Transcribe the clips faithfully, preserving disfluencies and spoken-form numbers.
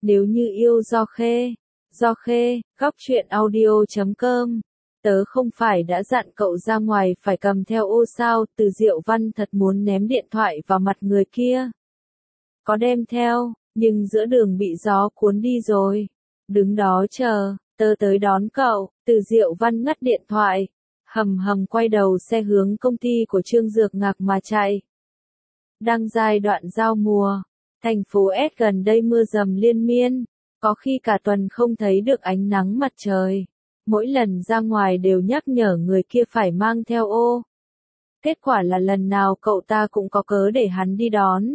Nếu như yêu Do Khê, Do Khê, góc truyện audio chấm com. Tớ không phải đã dặn cậu ra ngoài phải cầm theo ô sao, Từ Diệu Văn thật muốn ném điện thoại vào mặt người kia. Có đem theo, nhưng giữa đường bị gió cuốn đi rồi. Đứng đó chờ, tớ tới đón cậu. Từ Diệu Văn ngắt điện thoại, hầm hầm quay đầu xe hướng công ty của Trương Dược Ngạc mà chạy. Đang giai đoạn giao mùa, thành phố S gần đây mưa dầm liên miên, có khi cả tuần không thấy được ánh nắng mặt trời. Mỗi lần ra ngoài đều nhắc nhở người kia phải mang theo ô. Kết quả là lần nào cậu ta cũng có cớ để hắn đi đón.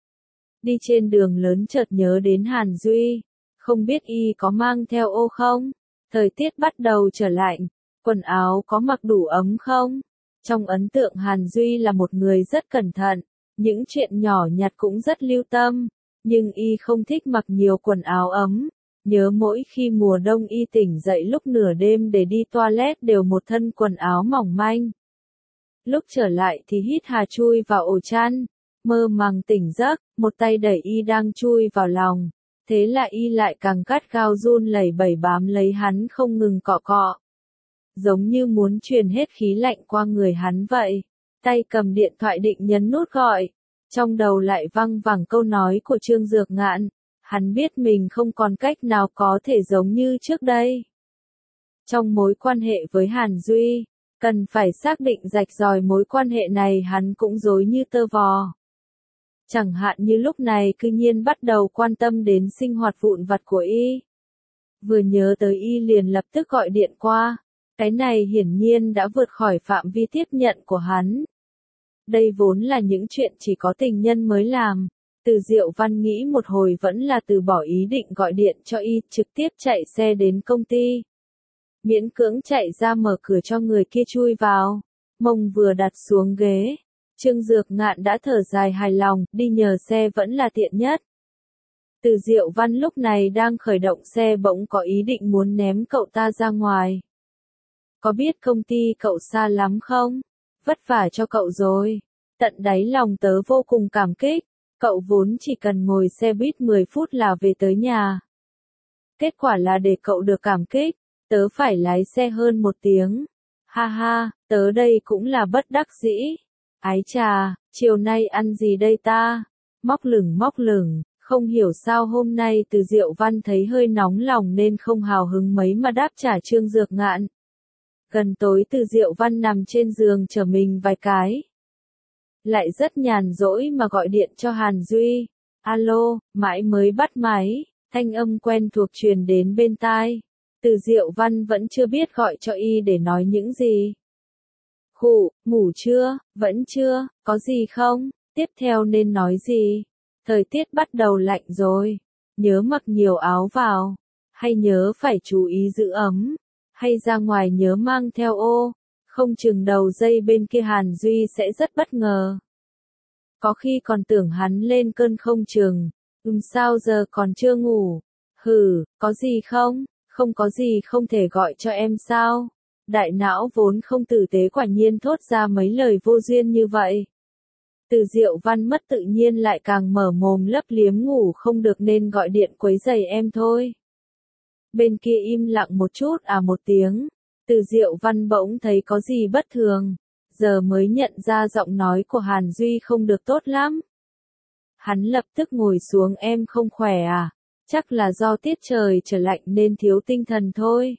Đi trên đường lớn chợt nhớ đến Hàn Duy, không biết y có mang theo ô không? Thời tiết bắt đầu trở lạnh, quần áo có mặc đủ ấm không? Trong ấn tượng Hàn Duy là một người rất cẩn thận, những chuyện nhỏ nhặt cũng rất lưu tâm, nhưng y không thích mặc nhiều quần áo ấm. Nhớ mỗi khi mùa đông y tỉnh dậy lúc nửa đêm để đi toilet đều một thân quần áo mỏng manh. Lúc trở lại thì hít hà chui vào ổ chăn, mơ màng tỉnh giấc, một tay đẩy y đang chui vào lòng. Thế là y lại càng gắt gao run lẩy bẩy bám lấy hắn không ngừng cọ cọ. Giống như muốn truyền hết khí lạnh qua người hắn vậy. Tay cầm điện thoại định nhấn nút gọi. Trong đầu lại văng vẳng câu nói của Trương Dược Ngạn. Hắn biết mình không còn cách nào có thể giống như trước đây. Trong mối quan hệ với Hàn Duy, cần phải xác định rạch ròi mối quan hệ này hắn cũng rối như tơ vò. Chẳng hạn như lúc này cư nhiên bắt đầu quan tâm đến sinh hoạt vụn vặt của y. Vừa nhớ tới y liền lập tức gọi điện qua. Cái này hiển nhiên đã vượt khỏi phạm vi tiếp nhận của hắn. Đây vốn là những chuyện chỉ có tình nhân mới làm. Từ Diệu Văn nghĩ một hồi vẫn là từ bỏ ý định gọi điện cho y, trực tiếp chạy xe đến công ty. Miễn cưỡng chạy ra mở cửa cho người kia chui vào. Mông vừa đặt xuống ghế, Trương Dược Ngạn đã thở dài hài lòng, đi nhờ xe vẫn là tiện nhất. Từ Diệu Văn lúc này đang khởi động xe bỗng có ý định muốn ném cậu ta ra ngoài. Có biết công ty cậu xa lắm không? Vất vả cho cậu rồi. Tận đáy lòng tớ vô cùng cảm kích. Cậu vốn chỉ cần ngồi xe buýt mười phút là về tới nhà. Kết quả là để cậu được cảm kích, tớ phải lái xe hơn một tiếng. Ha ha, tớ đây cũng là bất đắc dĩ. Ái chà, chiều nay ăn gì đây ta? Móc lửng móc lửng, không hiểu sao hôm nay Từ Diệu Văn thấy hơi nóng lòng nên không hào hứng mấy mà đáp trả Trương Dược Ngạn. Gần tối Từ Diệu Văn nằm trên giường chờ mình vài cái. Lại rất nhàn rỗi mà gọi điện cho Hàn Duy. Alo, mãi mới bắt máy, thanh âm quen thuộc truyền đến bên tai. Từ Diệu Văn vẫn chưa biết gọi cho y để nói những gì. Khụ, ngủ chưa, vẫn chưa, có gì không, tiếp theo nên nói gì? Thời tiết bắt đầu lạnh rồi, nhớ mặc nhiều áo vào, hay nhớ phải chú ý giữ ấm, hay ra ngoài nhớ mang theo ô. Không chừng đầu dây bên kia Hàn Duy sẽ rất bất ngờ. Có khi còn tưởng hắn lên cơn không chừng. Ừm sao giờ còn chưa ngủ? Hừ, có gì không? Không có gì không thể gọi cho em sao? Đại não vốn không tử tế quả nhiên thốt ra mấy lời vô duyên như vậy. Từ Diệu Văn mất tự nhiên lại càng mở mồm lấp liếm ngủ không được nên gọi điện quấy rầy em thôi. Bên kia im lặng một chút à một tiếng. Từ Diệu Văn bỗng thấy có gì bất thường, giờ mới nhận ra giọng nói của Hàn Duy không được tốt lắm. Hắn lập tức ngồi xuống em không khỏe à, chắc là do tiết trời trở lạnh nên thiếu tinh thần thôi.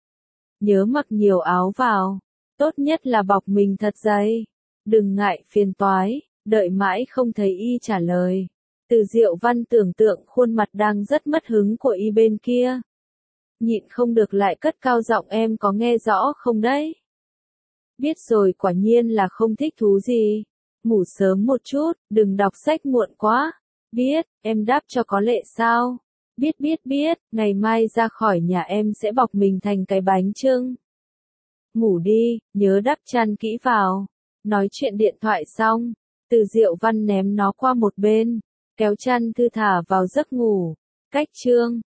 Nhớ mặc nhiều áo vào, tốt nhất là bọc mình thật dày, đừng ngại phiền toái, đợi mãi không thấy y trả lời. Từ Diệu Văn tưởng tượng khuôn mặt đang rất mất hứng của y bên kia. Nhịn không được lại cất cao giọng em có nghe rõ không đấy? Biết rồi quả nhiên là không thích thú gì. Ngủ sớm một chút, đừng đọc sách muộn quá. Biết, em đáp cho có lệ sao? Biết biết biết, ngày mai ra khỏi nhà em sẽ bọc mình thành cái bánh chưng. Ngủ đi, nhớ đắp chăn kỹ vào. Nói chuyện điện thoại xong, Từ Diệu Văn ném nó qua một bên, kéo chăn thư thả vào giấc ngủ. Cách chương